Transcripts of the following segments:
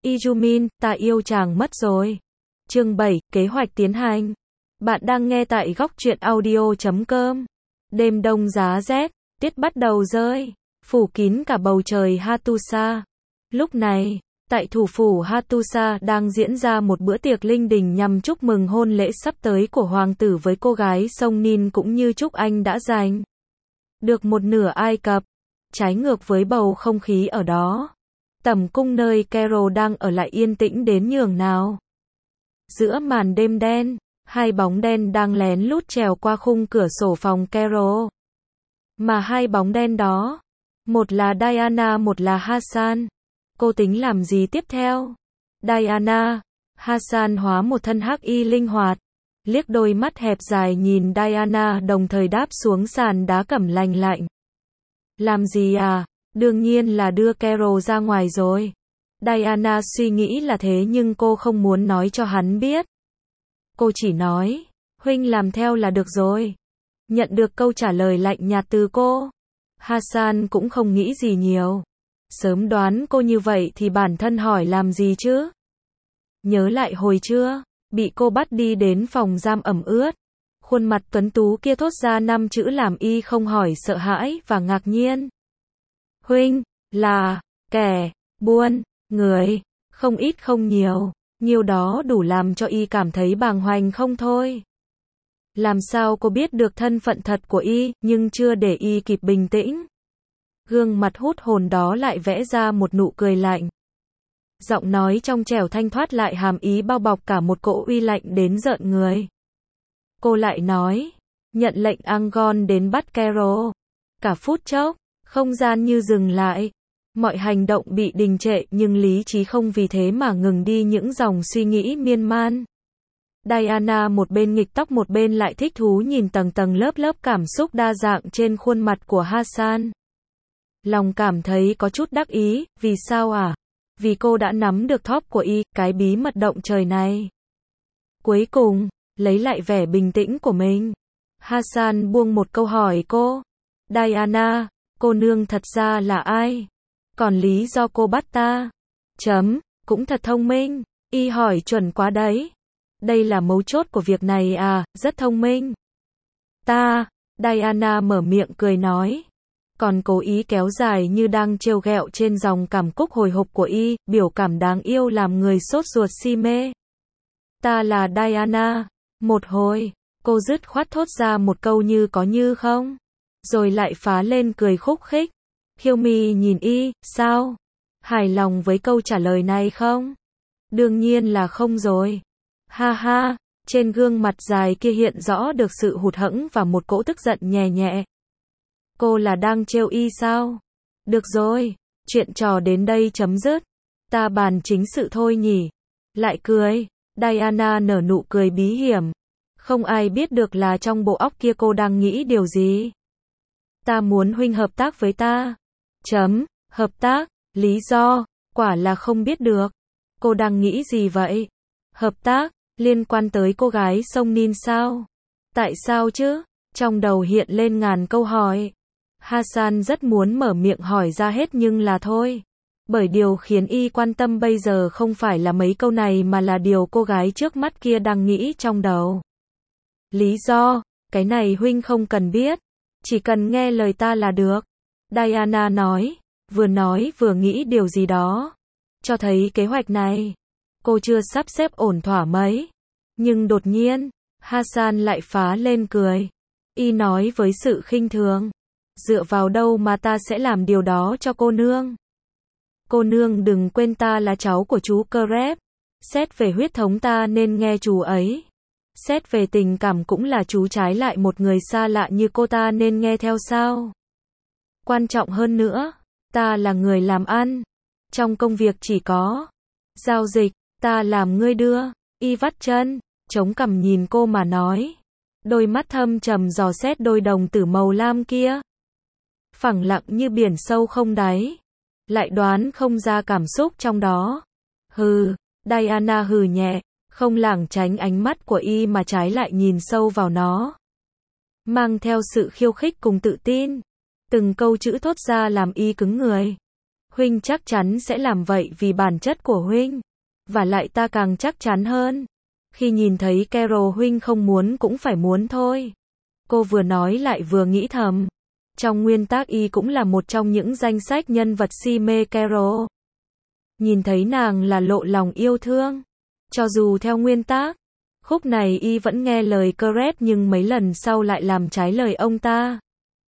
Ijumin, ta yêu chàng mất rồi. Chương 7, kế hoạch tiến hành. Bạn đang nghe tại góc truyện audio.com. Đêm đông giá rét, tuyết bắt đầu rơi, phủ kín cả bầu trời Hattusa. Lúc này, tại thủ phủ Hattusa đang diễn ra một bữa tiệc linh đình nhằm chúc mừng hôn lễ sắp tới của hoàng tử với cô gái sông Nin cũng như chúc anh đã giành được một nửa Ai Cập. Trái ngược với bầu không khí ở đó, tẩm cung nơi Carol đang ở lại yên tĩnh đến nhường nào. Giữa màn đêm đen, hai bóng đen đang lén lút trèo qua khung cửa sổ phòng Carol. Mà hai bóng đen đó, một là Diana, một là Hassan. Cô tính làm gì tiếp theo? Diana, Hassan hóa một thân hắc y linh hoạt, liếc đôi mắt hẹp dài nhìn Diana đồng thời đáp xuống sàn đá cẩm lành lạnh. Làm gì à? Đương nhiên là đưa Carol ra ngoài rồi. Diana suy nghĩ là thế nhưng cô không muốn nói cho hắn biết. Cô chỉ nói, huynh làm theo là được rồi. Nhận được câu trả lời lạnh nhạt từ cô, Hassan cũng không nghĩ gì nhiều. Sớm đoán cô như vậy thì bản thân hỏi làm gì chứ? Nhớ lại hồi trưa, bị cô bắt đi đến phòng giam ẩm ướt. Khuôn mặt tuấn tú kia thốt ra 5 chữ làm y không hỏi sợ hãi và ngạc nhiên. Huynh, là, kẻ, buôn, người, không ít không nhiều, nhiều đó đủ làm cho y cảm thấy bàng hoàng không thôi. Làm sao cô biết được thân phận thật của y, nhưng chưa để y kịp bình tĩnh. Gương mặt hút hồn đó lại vẽ ra một nụ cười lạnh. Giọng nói trong trẻo thanh thoát lại hàm ý bao bọc cả một cỗ uy lạnh đến rợn người. Cô lại nói, nhận lệnh Angon đến bắt Carol. Cả phút chốc, không gian như dừng lại. Mọi hành động bị đình trệ nhưng lý trí không vì thế mà ngừng đi những dòng suy nghĩ miên man. Diana một bên nghịch tóc một bên lại thích thú nhìn tầng tầng lớp lớp cảm xúc đa dạng trên khuôn mặt của Hassan. Lòng cảm thấy có chút đắc ý, vì sao à? Vì cô đã nắm được top của y, cái bí mật động trời này. Cuối cùng, lấy lại vẻ bình tĩnh của mình, Hassan buông một câu hỏi cô. Diana, cô nương thật ra là ai? Còn lý do cô bắt ta? Cũng thật thông minh, y hỏi chuẩn quá đấy. Đây là mấu chốt của việc này à, rất thông minh. Diana mở miệng cười nói. Còn cố ý kéo dài như đang trêu ghẹo trên dòng cảm cúc hồi hộp của y, biểu cảm đáng yêu làm người sốt ruột si mê. Ta là Diana. Một hồi, cô dứt khoát thốt ra một câu như có như không. Rồi lại phá lên cười khúc khích. Khiêu mi nhìn y, sao? Hài lòng với câu trả lời này không? Đương nhiên là không rồi. Ha ha, trên gương mặt dài kia hiện rõ được sự hụt hẫng và một cỗ tức giận nhẹ nhẹ. Cô là đang trêu y sao? Được rồi, chuyện trò đến đây chấm dứt. Ta bàn chính sự thôi nhỉ. Lại cười, Diana nở nụ cười bí hiểm. Không ai biết được là trong bộ óc kia cô đang nghĩ điều gì. Ta muốn huynh hợp tác với ta. Hợp tác, lý do, quả là không biết được. Cô đang nghĩ gì vậy? Hợp tác, liên quan tới cô gái sông Nin sao? Tại sao chứ? Trong đầu hiện lên ngàn câu hỏi. Hassan rất muốn mở miệng hỏi ra hết nhưng là thôi. Bởi điều khiến y quan tâm bây giờ không phải là mấy câu này mà là điều cô gái trước mắt kia đang nghĩ trong đầu. Lý do, cái này huynh không cần biết. Chỉ cần nghe lời ta là được. Diana nói vừa nghĩ điều gì đó. Cho thấy kế hoạch này, cô chưa sắp xếp ổn thỏa mấy. Nhưng đột nhiên, Hassan lại phá lên cười. Y nói với sự khinh thường. Dựa vào đâu mà ta sẽ làm điều đó cho cô nương? Cô nương đừng quên ta là cháu của chú Crep. Xét về huyết thống ta nên nghe chú ấy. Xét về tình cảm cũng là chú, trái lại một người xa lạ như cô ta nên nghe theo sao? Quan trọng hơn nữa, ta là người làm ăn. Trong công việc chỉ có giao dịch, ta làm ngươi đưa. Y vắt chân, chống cằm nhìn cô mà nói. Đôi mắt thâm trầm dò xét đôi đồng tử màu lam kia. Phẳng lặng như biển sâu không đáy. Lại đoán không ra cảm xúc trong đó. Hừ, Diana hừ nhẹ, không lảng tránh ánh mắt của y mà trái lại nhìn sâu vào nó. Mang theo sự khiêu khích cùng tự tin. Từng câu chữ thốt ra làm y cứng người. Huynh chắc chắn sẽ làm vậy vì bản chất của huynh. Và lại ta càng chắc chắn hơn. Khi nhìn thấy Carol huynh không muốn cũng phải muốn thôi. Cô vừa nói lại vừa nghĩ thầm. Trong nguyên tác y cũng là một trong những danh sách nhân vật si mê Carol. Nhìn thấy nàng là lộ lòng yêu thương. Cho dù theo nguyên tác, khúc này y vẫn nghe lời Cret nhưng mấy lần sau lại làm trái lời ông ta.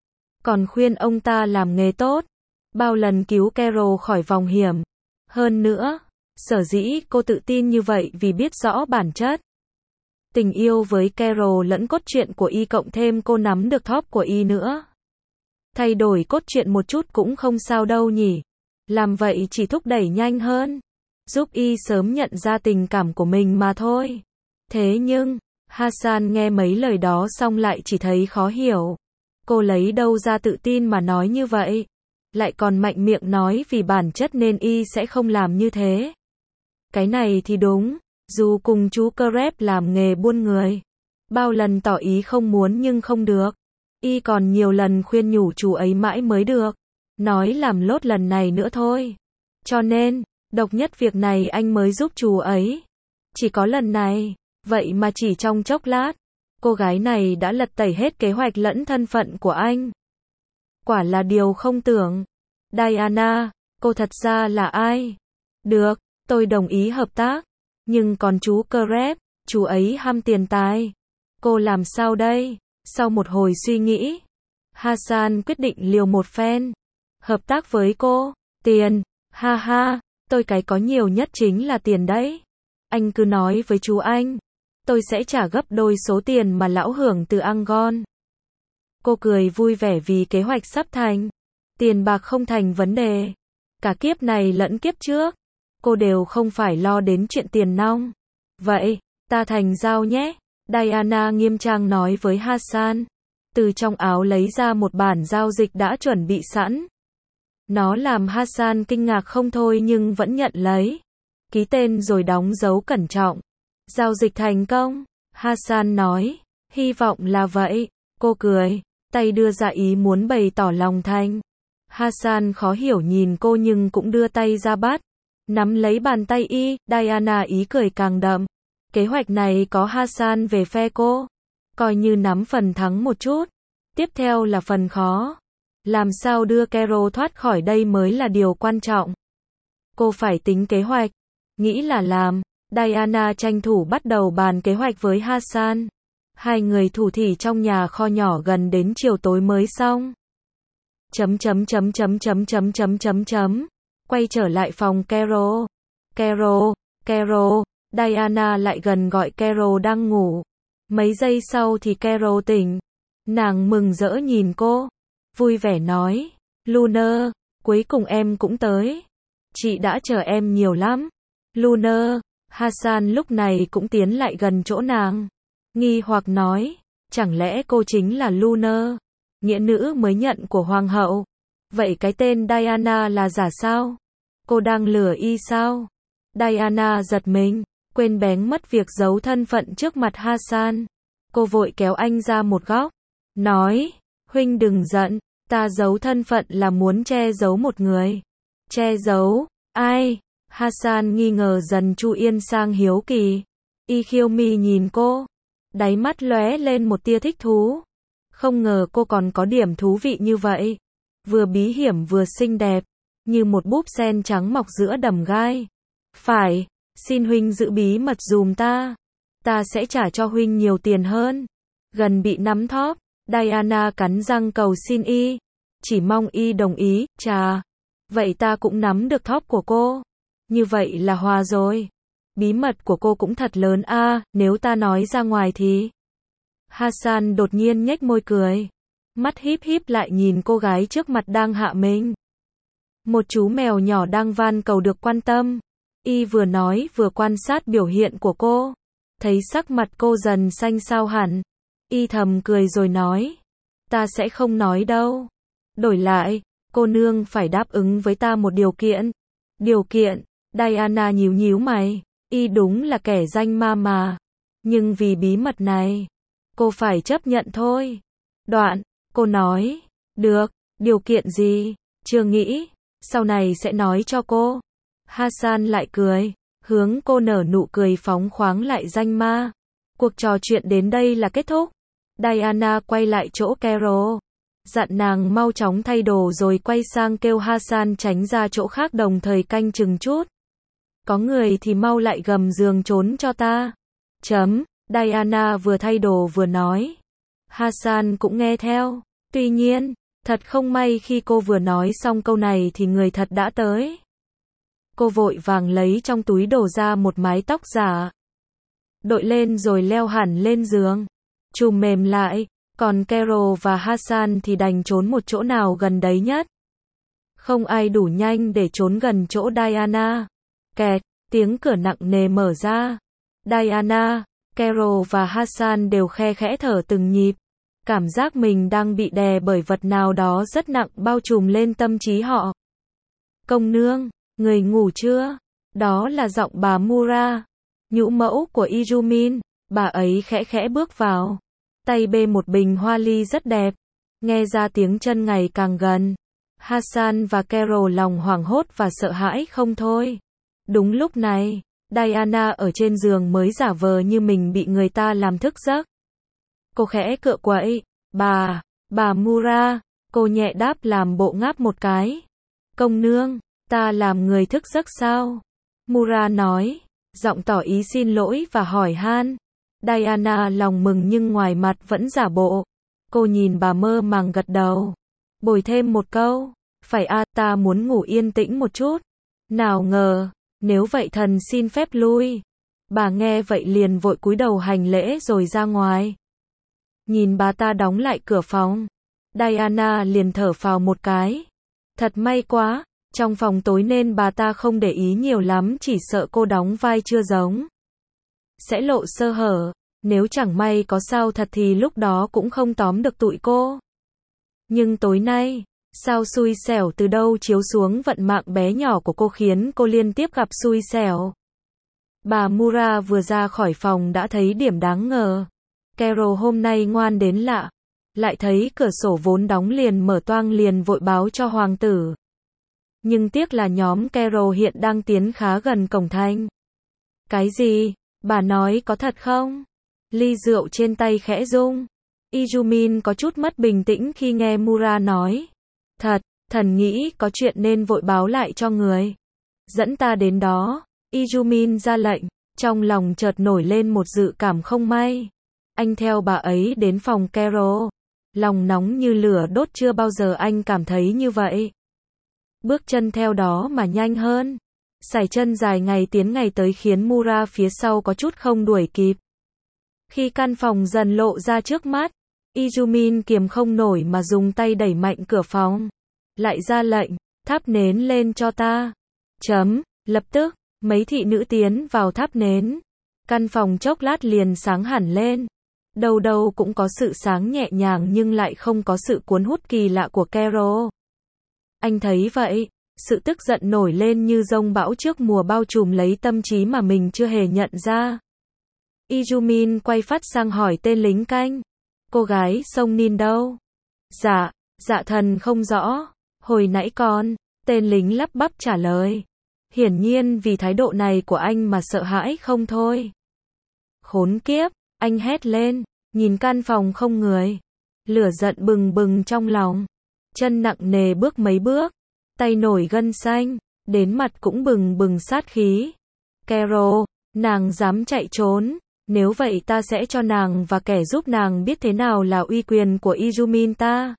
Còn khuyên ông ta làm nghề tốt. Bao lần cứu Carol khỏi vòng hiểm. Hơn nữa, sở dĩ cô tự tin như vậy vì biết rõ bản chất tình yêu với Carol lẫn cốt truyện của y cộng thêm cô nắm được top của y nữa. Thay đổi cốt truyện một chút cũng không sao đâu nhỉ. Làm vậy chỉ thúc đẩy nhanh hơn. Giúp y sớm nhận ra tình cảm của mình mà thôi. Thế nhưng, Hassan nghe mấy lời đó xong lại chỉ thấy khó hiểu. Cô lấy đâu ra tự tin mà nói như vậy? Lại còn mạnh miệng nói vì bản chất nên y sẽ không làm như thế. Cái này thì đúng. Dù cùng chú Cret làm nghề buôn người. Bao lần tỏ ý không muốn nhưng không được. Y còn nhiều lần khuyên nhủ chú ấy mãi mới được. Nói làm lốt lần này nữa thôi. Cho nên, độc nhất việc này anh mới giúp chú ấy. Chỉ có lần này. Vậy mà chỉ trong chốc lát, cô gái này đã lật tẩy hết kế hoạch lẫn thân phận của anh. Quả là điều không tưởng. Diana, cô thật ra là ai? Được, tôi đồng ý hợp tác. Nhưng còn chú Cret, chú ấy ham tiền tài. Cô làm sao đây? Sau một hồi suy nghĩ, Hassan quyết định liều một phen. Hợp tác với cô. Tiền. Ha ha, tôi cái có nhiều nhất chính là tiền đấy. Anh cứ nói với chú anh. Tôi sẽ trả gấp đôi số tiền mà lão hưởng từ Angon. Cô cười vui vẻ vì kế hoạch sắp thành. Tiền bạc không thành vấn đề. Cả kiếp này lẫn kiếp trước. Cô đều không phải lo đến chuyện tiền nong. Vậy, ta thành giao nhé. Diana nghiêm trang nói với Hassan. Từ trong áo lấy ra một bản giao dịch đã chuẩn bị sẵn. Nó làm Hassan kinh ngạc không thôi nhưng vẫn nhận lấy. Ký tên rồi đóng dấu cẩn trọng. Giao dịch thành công. Hassan nói. Hy vọng là vậy. Cô cười. Tay đưa ra ý muốn bày tỏ lòng thành. Hassan khó hiểu nhìn cô nhưng cũng đưa tay ra bắt. Nắm lấy bàn tay y. Diana ý cười càng đậm. Kế hoạch này có Hassan về phe cô. Coi như nắm phần thắng một chút. Tiếp theo là phần khó. Làm sao đưa Carol thoát khỏi đây mới là điều quan trọng. Cô phải tính kế hoạch. Nghĩ là làm. Diana tranh thủ bắt đầu bàn kế hoạch với Hassan. Hai người thủ thỉ trong nhà kho nhỏ gần đến chiều tối mới xong. Quay trở lại phòng Carol. Carol. Diana lại gần gọi Carol đang ngủ. Mấy giây sau thì Carol tỉnh. Nàng mừng rỡ nhìn cô. Vui vẻ nói. Luna, cuối cùng em cũng tới. Chị đã chờ em nhiều lắm. Luna. Hassan lúc này cũng tiến lại gần chỗ nàng. Nghi hoặc nói. Chẳng lẽ cô chính là Luna? Nghĩa nữ mới nhận của hoàng hậu. Vậy cái tên Diana là giả sao? Cô đang lừa y sao? Diana giật mình. Quên bén mất việc giấu thân phận trước mặt Hassan. Cô vội kéo anh ra một góc. Nói. Huynh đừng giận. Ta giấu thân phận là muốn che giấu một người. Che giấu? Ai? Hassan nghi ngờ dần chu yên sang hiếu kỳ. Y khiêu mi nhìn cô. Đáy mắt lóe lên một tia thích thú. Không ngờ cô còn có điểm thú vị như vậy. Vừa bí hiểm vừa xinh đẹp. Như một búp sen trắng mọc giữa đầm gai. Phải. Xin huynh giữ bí mật dùm ta. Ta sẽ trả cho huynh nhiều tiền hơn. Gần bị nắm thóp. Diana cắn răng cầu xin y. Chỉ mong y đồng ý. Chà. Vậy ta cũng nắm được thóp của cô. Như vậy là hòa rồi. Bí mật của cô cũng thật lớn a, nếu ta nói ra ngoài thì. Hassan đột nhiên nhếch môi cười. Mắt híp híp lại nhìn cô gái trước mặt đang hạ mình. Một chú mèo nhỏ đang van cầu được quan tâm. Y vừa nói vừa quan sát biểu hiện của cô. Thấy sắc mặt cô dần xanh xao hẳn. Y thầm cười rồi nói. Ta sẽ không nói đâu. Đổi lại, cô nương phải đáp ứng với ta một điều kiện. Điều kiện? Diana nhíu nhíu mày. Y đúng là kẻ danh ma mà. Nhưng vì bí mật này, cô phải chấp nhận thôi. Đoạn, cô nói. Được, điều kiện gì? Chưa nghĩ. sau này sẽ nói cho cô. Hassan lại cười, hướng cô nở nụ cười phóng khoáng lại danh ma. Cuộc trò chuyện đến đây là kết thúc. Diana quay lại chỗ Carol, dặn nàng mau chóng thay đồ rồi quay sang kêu Hassan tránh ra chỗ khác đồng thời canh chừng chút. Có người thì mau lại gầm giường trốn cho ta. Diana vừa thay đồ vừa nói. Hassan cũng nghe theo. Tuy nhiên, thật không may khi cô vừa nói xong câu này thì người thật đã tới. Cô vội vàng lấy trong túi đồ ra một mái tóc giả, đội lên rồi leo hẳn lên giường, chùm mềm lại, còn Carol và Hassan thì đành trốn một chỗ nào gần đấy nhất. Không ai đủ nhanh để trốn gần chỗ Diana. Kẹt, tiếng cửa nặng nề mở ra. Diana, Carol và Hassan đều khe khẽ thở từng nhịp. Cảm giác mình đang bị đè bởi vật nào đó rất nặng bao trùm lên tâm trí họ. Công nương, người ngủ chưa? Đó là giọng bà Mura, nhũ mẫu của Izumin. Bà ấy khẽ khẽ bước vào, tay bê một bình hoa ly rất đẹp. Nghe ra tiếng chân ngày càng gần. Hassan và Carol lòng hoảng hốt và sợ hãi không thôi. Đúng lúc này, Diana ở trên giường mới giả vờ như mình bị người ta làm thức giấc. Cô khẽ cựa quậy, bà Mura, cô nhẹ đáp làm bộ ngáp một cái. Công nương, ta làm người thức giấc sao? Mura nói, giọng tỏ ý xin lỗi và hỏi han. Diana lòng mừng nhưng ngoài mặt vẫn giả bộ. Cô nhìn bà mơ màng gật đầu. Bồi thêm một câu, phải ta muốn ngủ yên tĩnh một chút. Nào ngờ, nếu vậy thần xin phép lui. Bà nghe vậy liền vội cúi đầu hành lễ rồi ra ngoài. Nhìn bà ta đóng lại cửa phòng, Diana liền thở phào một cái. Thật may quá, trong phòng tối nên bà ta không để ý nhiều lắm, chỉ sợ cô đóng vai chưa giống sẽ lộ sơ hở. Nếu chẳng may có sao thật thì lúc đó cũng không tóm được tụi cô. Nhưng tối nay, sao xui xẻo từ đâu chiếu xuống vận mạng bé nhỏ của cô khiến cô liên tiếp gặp xui xẻo. Bà Mura vừa ra khỏi phòng đã thấy điểm đáng ngờ. Carol hôm nay ngoan đến lạ. Lại thấy cửa sổ vốn đóng liền mở toang liền vội báo cho hoàng tử. Nhưng tiếc là nhóm Carol hiện đang tiến khá gần cổng thành. Cái gì? Bà nói có thật không? Ly rượu trên tay khẽ rung. Izumin có chút mất bình tĩnh khi nghe Mura nói. Thật, thần nghĩ có chuyện nên vội báo lại cho người. Dẫn ta đến đó. Izumin ra lệnh. Trong lòng chợt nổi lên một dự cảm không may. Anh theo bà ấy đến phòng Carol. Lòng nóng như lửa đốt, chưa bao giờ anh cảm thấy như vậy. Bước chân theo đó mà nhanh hơn. Sải chân dài ngày tiến ngày tới khiến Mura phía sau có chút không đuổi kịp. Khi căn phòng dần lộ ra trước mắt, Izumin kiềm không nổi mà dùng tay đẩy mạnh cửa phòng. Lại ra lệnh, thắp nến lên cho ta. Lập tức, mấy thị nữ tiến vào thắp nến. Căn phòng chốc lát liền sáng hẳn lên. Đâu đâu cũng có sự sáng nhẹ nhàng nhưng lại không có sự cuốn hút kỳ lạ của Carol. Anh thấy vậy, sự tức giận nổi lên như dông bão trước mùa bao trùm lấy tâm trí mà mình chưa hề nhận ra. Izumin quay phát sang hỏi tên lính canh. Cô gái Sông Nin đâu? Dạ thần không rõ. Hồi nãy tên lính lắp bắp trả lời. Hiển nhiên vì thái độ này của anh mà sợ hãi không thôi. Khốn kiếp, anh hét lên, nhìn căn phòng không người. Lửa giận bừng bừng trong lòng. Chân nặng nề bước mấy bước. Tay nổi gân xanh, đến mặt cũng bừng bừng sát khí. Carol, nàng dám chạy trốn. Nếu vậy ta sẽ cho nàng và kẻ giúp nàng biết thế nào là uy quyền của Izumin ta.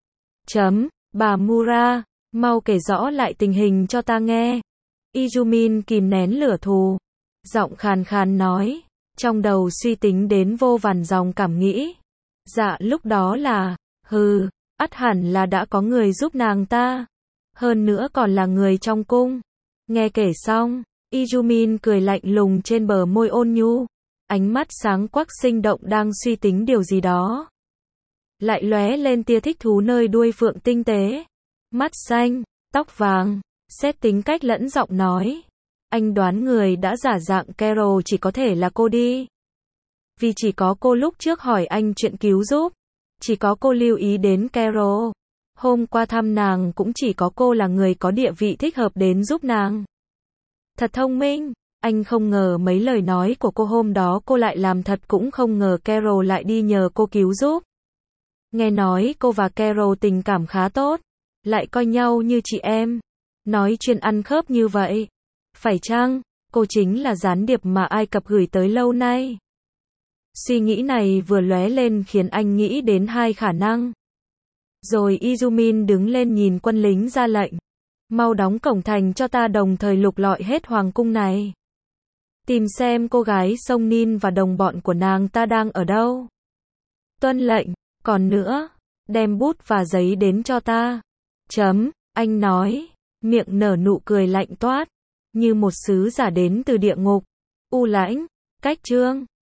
Bà Mura, mau kể rõ lại tình hình cho ta nghe. Izumin kìm nén lửa thù. Giọng khàn khàn nói. Trong đầu suy tính đến vô vàn dòng cảm nghĩ. Dạ lúc đó là, ắt hẳn là đã có người giúp nàng ta. Hơn nữa còn là người trong cung. Nghe kể xong, Izumin cười lạnh lùng trên bờ môi ôn nhu. Ánh mắt sáng quắc sinh động đang suy tính điều gì đó. Lại lóe lên tia thích thú nơi đuôi phượng tinh tế. Mắt xanh, tóc vàng, xét tính cách lẫn giọng nói. Anh đoán người đã giả dạng Carol chỉ có thể là cô đi. Vì chỉ có cô lúc trước hỏi anh chuyện cứu giúp. Chỉ có cô lưu ý đến Carol. Hôm qua thăm nàng cũng chỉ có cô là người có địa vị thích hợp đến giúp nàng. Thật thông minh. Anh không ngờ mấy lời nói của cô hôm đó cô lại làm thật, cũng không ngờ Carol lại đi nhờ cô cứu giúp. Nghe nói cô và Carol tình cảm khá tốt, lại coi nhau như chị em. Nói chuyện ăn khớp như vậy. Phải chăng, cô chính là gián điệp mà Ai Cập gửi tới lâu nay? Suy nghĩ này vừa lóe lên khiến anh nghĩ đến hai khả năng. Rồi Izumin đứng lên nhìn quân lính ra lệnh. Mau đóng cổng thành cho ta, đồng thời lục lọi hết hoàng cung này. Tìm xem cô gái sông Nin và đồng bọn của nàng ta đang ở đâu. Tuân lệnh. Còn nữa, đem bút và giấy đến cho ta. Anh nói, miệng nở nụ cười lạnh toát, như một sứ giả đến từ địa ngục. U Lãnh, cách chương.